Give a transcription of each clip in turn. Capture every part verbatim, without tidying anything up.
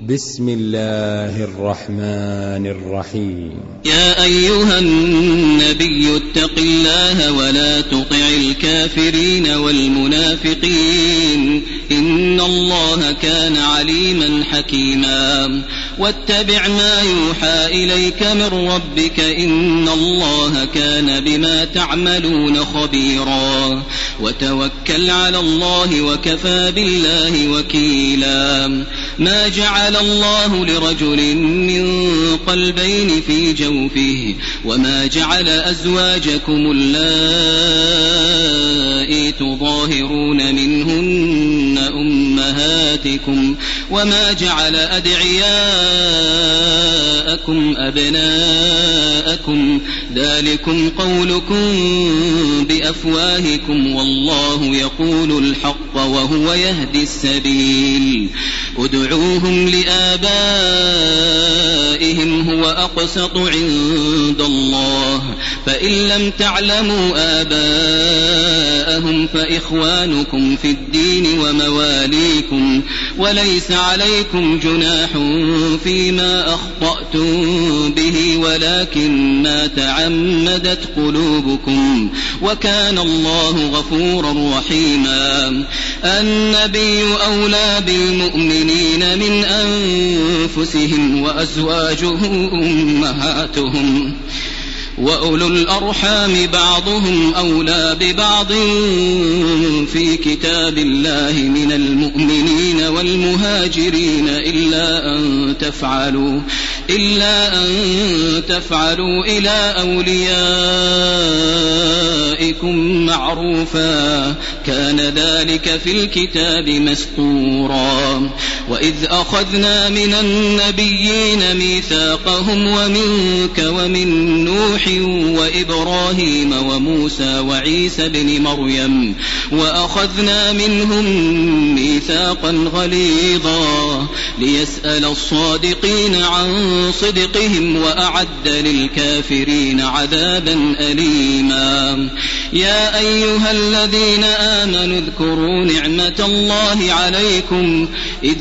بسم الله الرحمن الرحيم. يا أيها النبي اتق الله ولا تطع الكافرين والمنافقين إن الله كان عليما حكيما واتبع ما يوحى إليك من ربك إن الله كان بما تعملون خبيرا وتوكل على الله وكفى بالله وكيلا. ما جعل الله لرجل من قلبين في جوفه وما جعل أزواجكم اللائي تظاهرون منهن أمهاتكم وما جعل أدعياءكم أبناءكم ذلكم قولكم بأفواهكم والله يقول الحق وهو يهدي السبيل. ادعوهم لآبائهم هو أقسط عند الله فإن لم تعلموا آباءهم فإخوانكم في الدين ومواليكم وليس عليكم جناح فيما أخطأتم به ولكن ما تعمدت قلوبكم وكان الله غفورا رحيما. النبي أولى بالمؤمنين من أنفسهم وأزواجه أمهاتهم وأولو الأرحام بعضهم أولى ببعض في كتاب الله من المؤمنين والمهاجرين إلا أن تفعلوا إلا أن تفعلوا إلى أوليائكم معروفا كان ذلك في الكتاب مسطورا. وإذ أخذنا من النبيين ميثاقهم ومنك ومن نوح وإبراهيم وموسى وعيسى بن مريم وأخذنا منهم ميثاقا غليظا ليسأل الصادقين عن صدقهم وأعد للكافرين عذابا أليما. يا أيها الذين آمنوا اذكروا نعمة الله عليكم إذ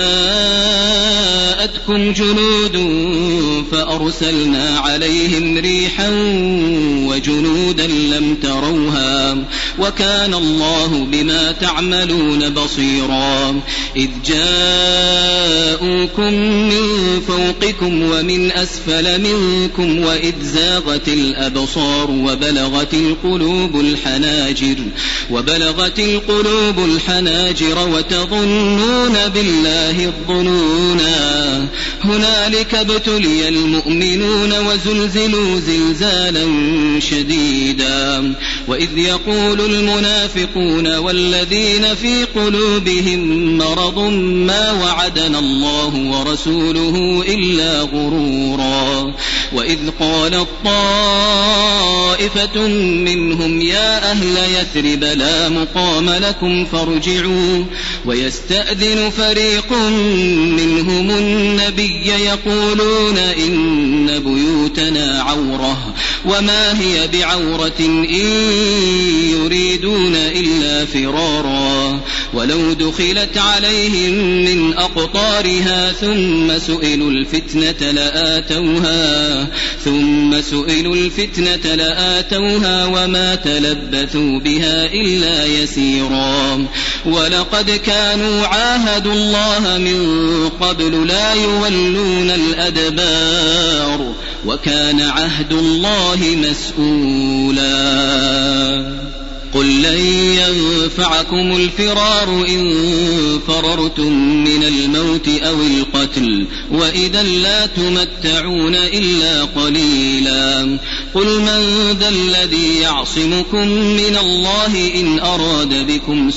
جاءتكم جنود فأرسلنا عليهم ريحا وجنودا لم تروها وكان الله بما تعملون بصيرا. إذ جاءوكم من فوقكم ومن أسفل منكم وإذ زاغت الأبصار وبلغت القلوب الحناجر وبلغت القلوب الحناجر وتظنون بالله الظنونا. هنالك ابتلي المؤمنون وزلزلوا زلزالا شديدا. وإذ يقول المنافقون والذين في قلوبهم مرض ما وعدنا الله ورسوله إلا غرورا. وإذ قالت طائفة منهم يا أهل يثرب لا مقام لكم فارجعوا ويستأذن فريق منهم النبي يقولون إن بيوتنا عورة وما هي بعورة إن يريدون إلا فرارا. ولو دخلت عليهم من أقطارها ثم سئلوا الفتنة لآتوها ثم سئلوا الفتنة لآتوها وما تلبثوا بها إلا يسيرا. ولقد كانوا عاهدوا الله من قبل لا يولون الأدبار وكان عهد الله مسؤولا. قل لن ينفعكم الفرار إن فررتم من الموت أو القتل وإذا لا تمتعون إلا قليلا. قل من ذا الذي يعصمكم من الله إن أراد بكم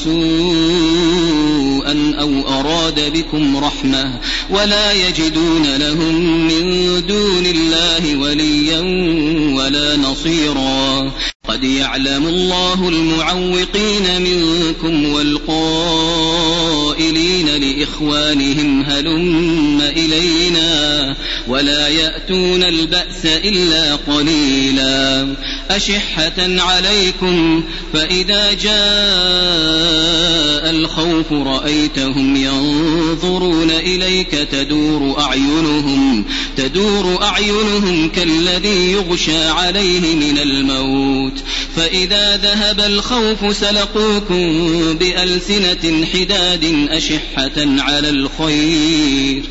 سوءا أو أراد بكم رحمة ولا يجدون لهم من دون الله وليا ولا نصيرا. قد يعلم الله المعوقين منكم والقائلين لإخوانهم هلم إلينا ولا يأتون البأس إلا قليلا. أشحة عليكم فإذا جاء الخوف رأيتهم ينظرون إليك تدور أعينهم, تدور أعينهم كالذي يغشى عليه من الموت فإذا ذهب الخوف سلقوكم بألسنة حداد أشحة على الخير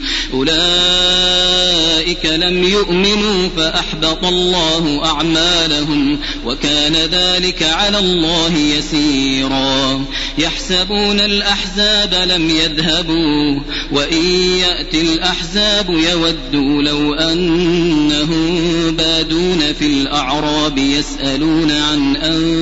أولئك لم يؤمنوا فأحبط الله أعمالهم وكان ذلك على الله يسيرا يحسبون الأحزاب لم يذهبوا وإن يأتي الأحزاب يودوا لو أنهم بادون في الأعراب يسألون عن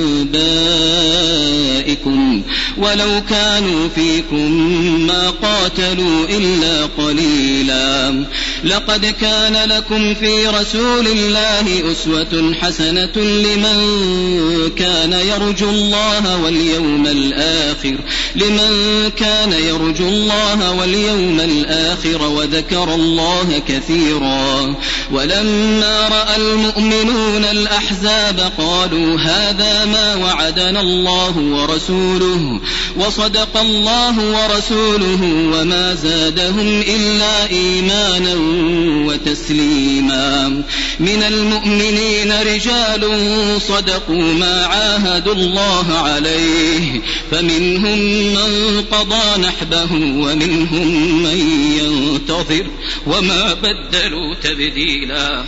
أنبائكم ولو كانوا فيكم ما قاتلوا إلا قليلا لقد كان لكم في رسول الله أسوة حسنة لمن كان يرجو الله واليوم الآخر لمن كان يرجو الله واليوم الآخر وذكر الله كثيرا ولما رأى المؤمنون الأحزاب قالوا هذا ما وعدنا الله ورسوله وصدق الله ورسوله وما زادهم إلا إيمانا وتسليما من المؤمنين رجال صدقوا ما عاهدوا الله عليه فمنهم من قضى نحبه ومنهم من ينتظر وما بدلوا تبديلا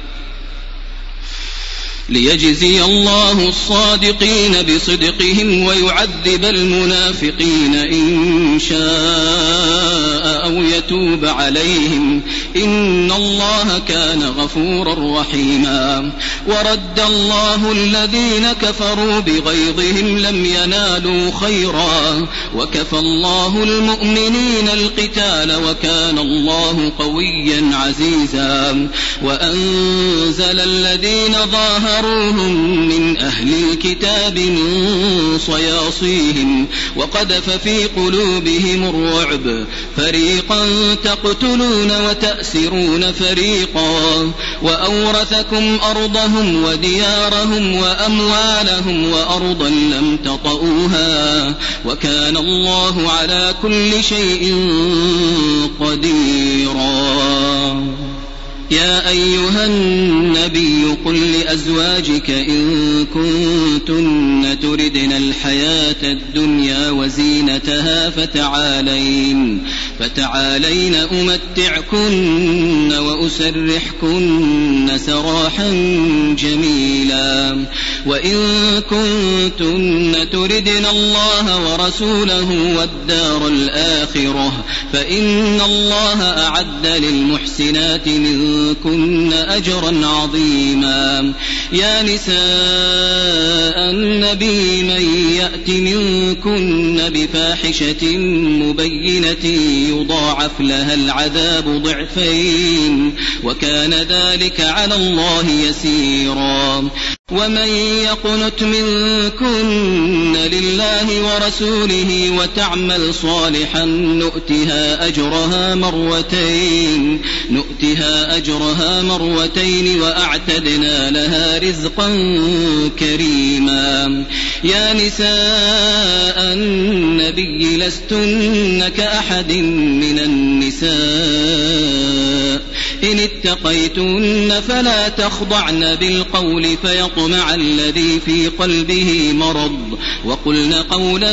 ليجزي الله الصادقين بصدقهم ويعذب المنافقين إن شاء أو يتوب عليهم إن الله كان غفورا رحيما ورد الله الذين كفروا بغيظهم لم ينالوا خيرا وكفى الله المؤمنين القتال وكان الله قويا عزيزا وأنزل الذين ظاهروا من أهل الكتاب من صياصيهم وقذف في قلوبهم الرعب فريقا تقتلون وتأسرون فريقا وأورثكم أرضهم وديارهم وأموالهم وأرضا لم تطئوها وكان الله على كل شيء قديرا يا أيها النبي قل لأزواجك إن كنتن تردن الحياة الدنيا وزينتها فتعالين فتعالين أمتعكن وأسرحكن سراحا جميلا وإن كنتن تردن الله ورسوله والدار الآخرة فإن الله أعد للمحسنات من كن أجرا عظيما يا نساء النبي من يأت منكن بفاحشة مبينة يضاعف لها العذاب ضعفين وكان ذلك على الله يسيرا ومن يقنت منكن لله ورسوله وتعمل صالحا نؤتها أجرها مرتين نؤتها أجرها مرتين وأعتدنا لها رزقا كريما يا نساء النبي لستن كأحد من النساء إن اتقيتن فلا تخضعن بالقول فيطمع الذي في قلبه مرض وقلن قولا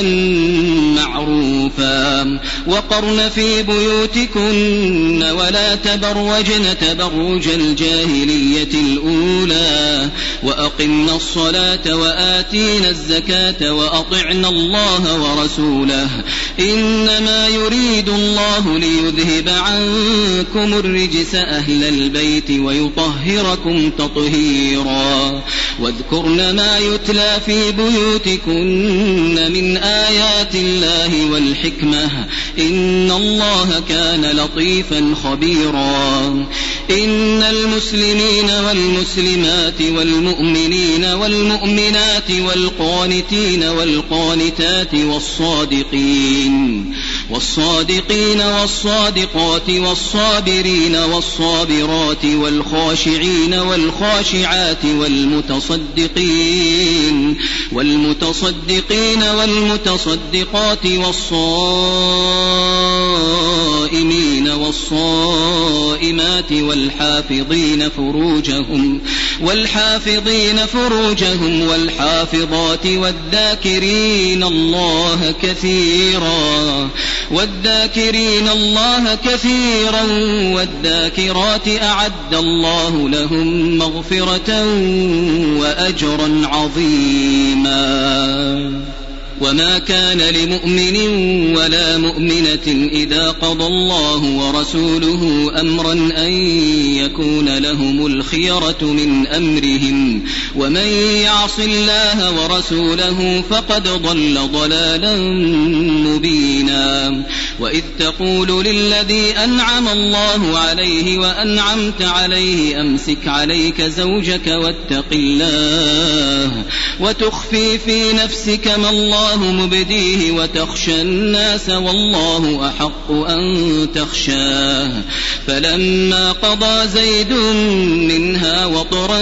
معروفا وقرن في بيوتكن ولا تبرجن تبرج الجاهلية الأولى وأقمن الصلاة وآتينا الزكاة وأطعن الله ورسوله إنما يريد الله ليذهب عنكم الرجس أهل البيت ويطهركم تطهيرا واذكرن ما يتلى في بيوتكن من آيات الله والحكمة إن الله كان لطيفا خبيرا إن المسلمين والمسلمات والمؤمنين والمؤمنات والقانتين والقانتات والصادقين والصادقين والصادقات والصابرين والصابرات والخاشعين والخاشعات والمتصدقين والمتصدقين والمتصدقات والصائمين والصائمات والحافظين فروجهم والحافظين فروجهم والحافظات والذاكرين الله كثيرا والذاكرين الله كثيرا والذاكرات أعد الله لهم مغفرة وأجرا عظيما. وما كان لمؤمن ولا مؤمنة إذا قضى الله ورسوله أمرا أن يكون لهم الخيرة من أمرهم ومن يعص الله ورسوله فقد ضل ضلالا مبينا. وإذ تقول للذي أنعم الله عليه وأنعمت عليه أمسك عليك زوجك واتق الله وتخفي في نفسك ما الله مبديه وتخشى الناس والله أحق أن تخشاه. فلما قضى زيد منها وطرا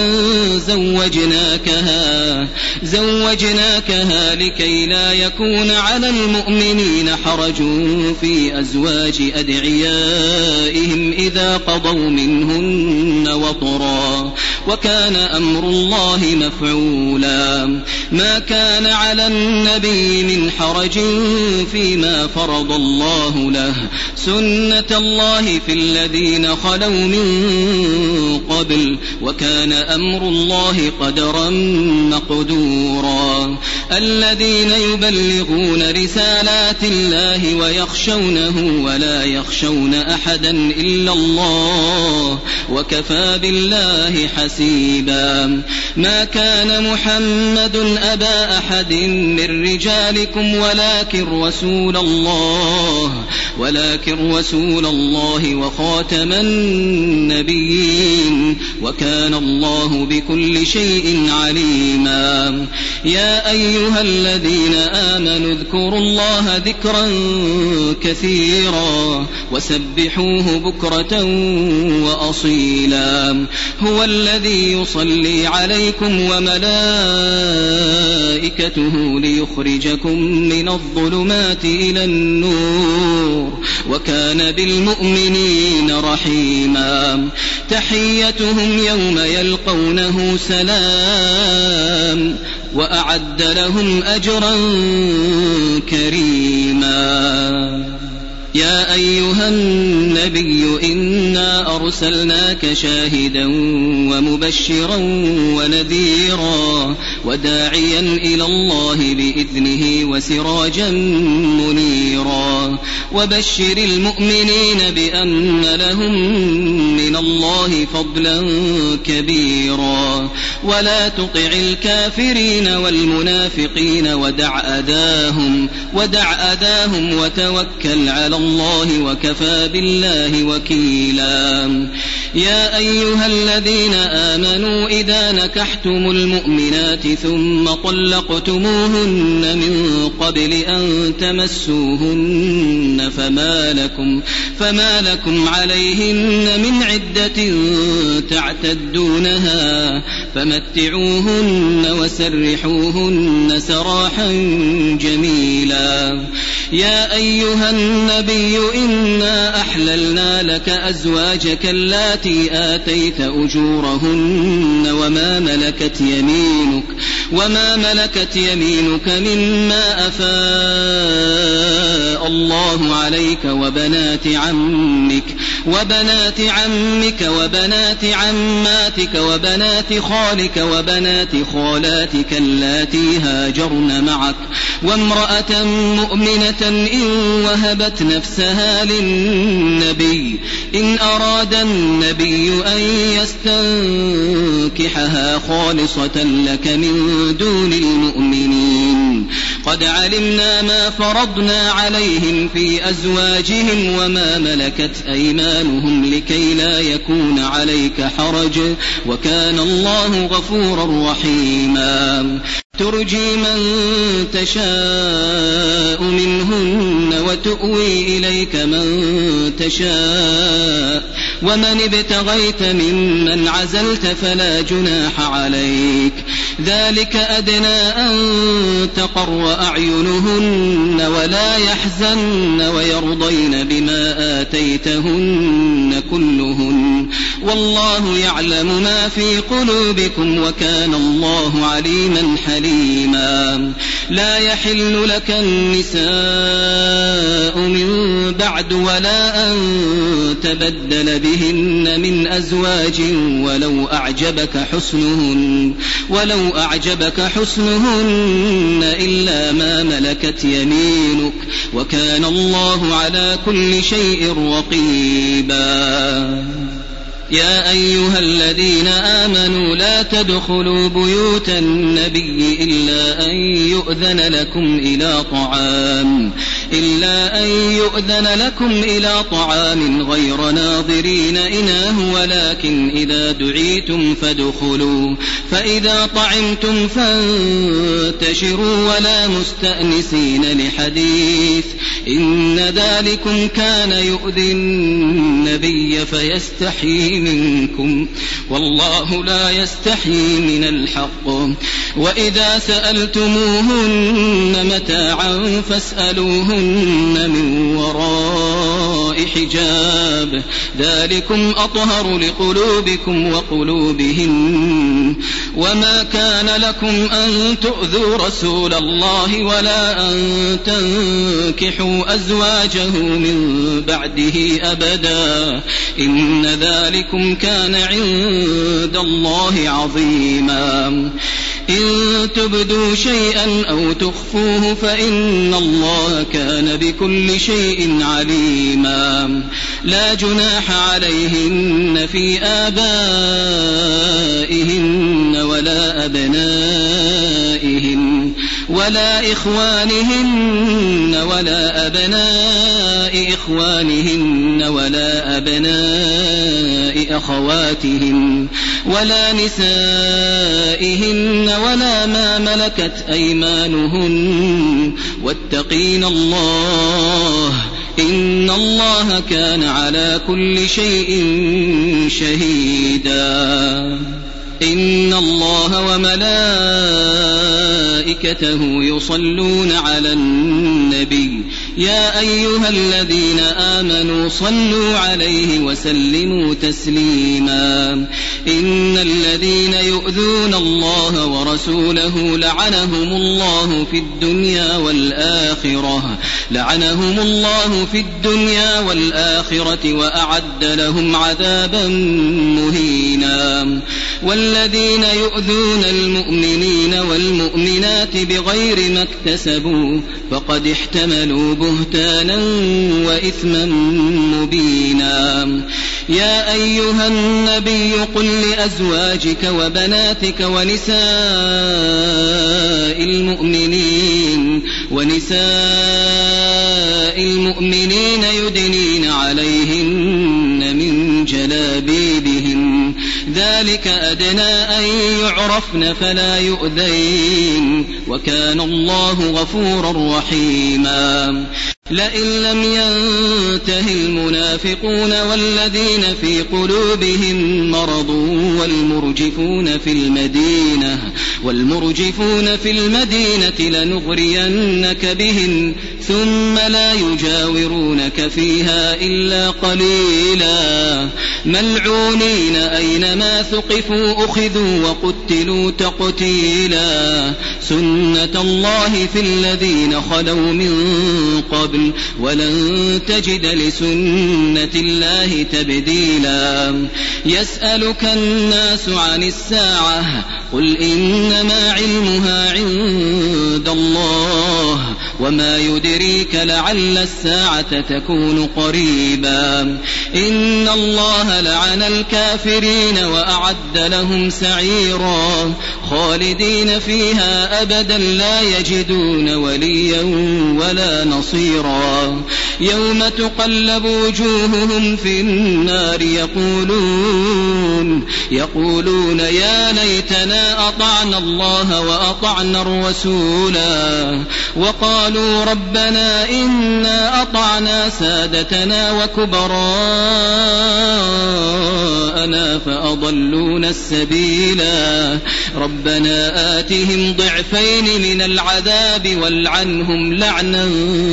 زوجناكها زوجناكها لكي لا يكون على المؤمنين حرج في أزواج أدعيائهم إذا قضوا منهن وطرا وكان أمر الله مفعولا. ما كان على النبي من حرج فيما فرض الله له سنة الله في الذين خلوا من قبل وكان أمر الله قدرا مقدورا. الذين يبلغون رسالات الله ويخشونه ولا يخشون أحدا إلا الله وكفى بالله حسيبا. ما كان محمد أبا أحد من رجالكم ولكن رسول الله ولكن رسول الله وخاتم النبيين وكان الله بكل شيء عليما. يا أيها الذين آمنوا اذكروا الله ذكرا كثيرا وسبحوه بكرة وأصيلا. هو الذي يصلي عليكم وملائكته ليخرجكم من الظلمات إلى النور وكان بالمؤمنين رحيما. تحيتهم يوم يلقونه سلام وأعد لهم أجرا كريما. يا أيها النبي إنا أرسلناك شاهدا ومبشرا ونذيرا وداعيا إلى الله بإذنه وسراجا منيرا. وبشر المؤمنين بأن لهم من الله فضلا كبيرا. ولا تطع الكافرين والمنافقين ودع أذاهم ودع أذاهم وتوكل على الله وكفى بالله وكيلا. يا أيها الذين آمنوا إذا نكحتم المؤمنات ثم طلقتموهن من قبل أن تمسوهن فما لكم, فما لكم عليهن من عدة تعتدونها فمتعوهن وسرحوهن سراحا جميلا. يا أيها النبي إنا أحللنا لك أزواجك اللاتي آتيت أجورهن وما ملكت يمينك وما ملكت يمينك مما أفاء الله عليك وبنات عمك وبنات عمك وبنات عماتك وبنات خالك وبنات خالاتك اللاتي هاجرن معك وامرأة مؤمنة إن وهبت نفسها للنبي إن أراد النبي أن يستنكحها خالصة لك من دون المؤمنين. قد علمنا ما فرضنا عليهم في أزواجهم وما ملكت أيمانهم لكي لا يكون عليك حرج وكان الله غفورا رحيما ترجي من تشاء منهن وتؤوي إليك من تشاء ومن ابتغيت ممن عزلت فلا جناح عليك ذلك أدنى أن تقر أعينهن ولا يحزن ويرضين بما آتيتهن كلهن والله يعلم ما في قلوبكم وكان الله عليما حليما لا يحل لك النساء من بعد ولا أن تبدل بهن من أزواج ولو أعجبك حسنهن ولو أعجبك حسنهن إلا ما ملكت يمينك وكان الله على كل شيء رقيبا يا أيها الذين آمنوا لا تدخلوا بيوت النبي إلا أن يؤذن لكم إلى طعام إلا أن يؤذن لكم إلى طعام غير ناظرين إناه ولكن إذا دعيتم فادخلوا فإذا طعمتم فانتشروا ولا مستأنسين لحديث إن ذلكم كان يؤذي النبي فيستحيي منكم والله لا يستحيي من الحق وإذا سألتموهن متاعا فاسألوهن من وراء حجاب ذلكم أطهر لقلوبكم وقلوبهن وما كان لكم أن تؤذوا رسول الله ولا أن تنكحوا أزواجه من بعده أبدا إن ذلكم كان عند الله عظيما إن تبدوا شيئا أو تخفوه فإن الله كان بكل شيء عليما لا جناح عليهن في آبائهن ولا أبنائهن ولا إخوانهن ولا أبناء إخوانهن ولا أبناء أخواتهن ولا نسائهن ولا ما ملكت أيمانهن واتقين الله إن الله كان على كل شيء شهيدا إن الله وملائكته يصلون على النبي يا أيها الذين آمنوا صلوا عليه وسلموا تسليما إن الذين يؤذون الله ورسوله لعنهم الله في الدنيا والآخرة لعنهم الله في الدنيا والآخرة وأعد لهم عذابا مهينا والذين يؤذون المؤمنين والمؤمنات بغير ما اكتسبوا فقد احتملوا بهتانا وإثما مبينا يا أيها النبي قل لأزواجك وبناتك ونساء المؤمنين ونساء المؤمنين يدنين عليهن من جلابيبهن ذلك أدنى أن يعرفن فلا يؤذين وكان الله غفورا رحيما لئن لم ينته المنافقون والذين في قلوبهم مرض والمرجفون في المدينة والمرجفون في المدينة لنغرينك بهم ثم لا يجاورونك فيها إلا قليلا ملعونين أينما ثقفوا أخذوا وقتلوا تقتيلا سنة الله في الذين خلوا من قبل ولن تجد لسنة الله تبديلا يسألك الناس عن الساعة قل إنما علمها عند الله وما يدريك لعل الساعة تكون قريبا إن الله لعن الكافرين وأعد لهم سعيرا خالدين فيها أبدا لا يجدون وليا ولا نصيرا يوم تقلب وجوههم في النار يقولون يقولون يا ليتنا أطعنا الله وأطعنا الرسولا وقالوا ربنا إنا أطعنا سادتنا وكبراءنا فأضلونا السبيلا ربنا آتهم ضعفين من العذاب والعنهم لعنا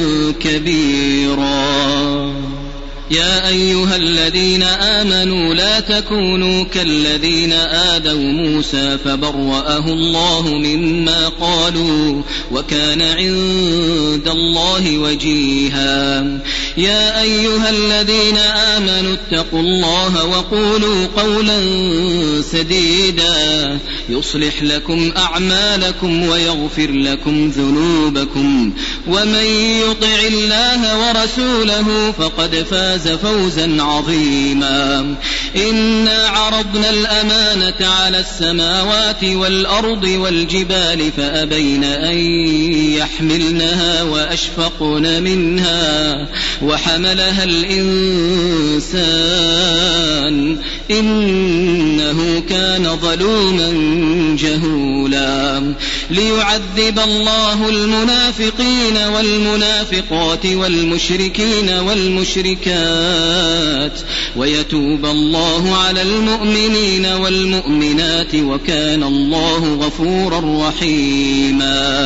كبيرا يا أيها الذين آمنوا لا تكونوا كالذين آذوا موسى فبرأه الله مما قالوا وكان عند الله وجيها يا أيها الذين آمنوا اتقوا الله وقولوا قولا سديدا يصلح لكم أعمالكم ويغفر لكم ذنوبكم ومن يطع الله ورسوله فقد فاز فوزا عظيما إنا عرضنا الأمانة على السماوات والأرض والجبال فأبين أن يحملنها وأشفقن منها وحملها الإنسان إنه كان ظلوما جهولا ليعذب الله المنافقين والمنافقات والمشركين والمشركات ويتوب الله على المؤمنين والمؤمنات وكان الله غفورا رحيما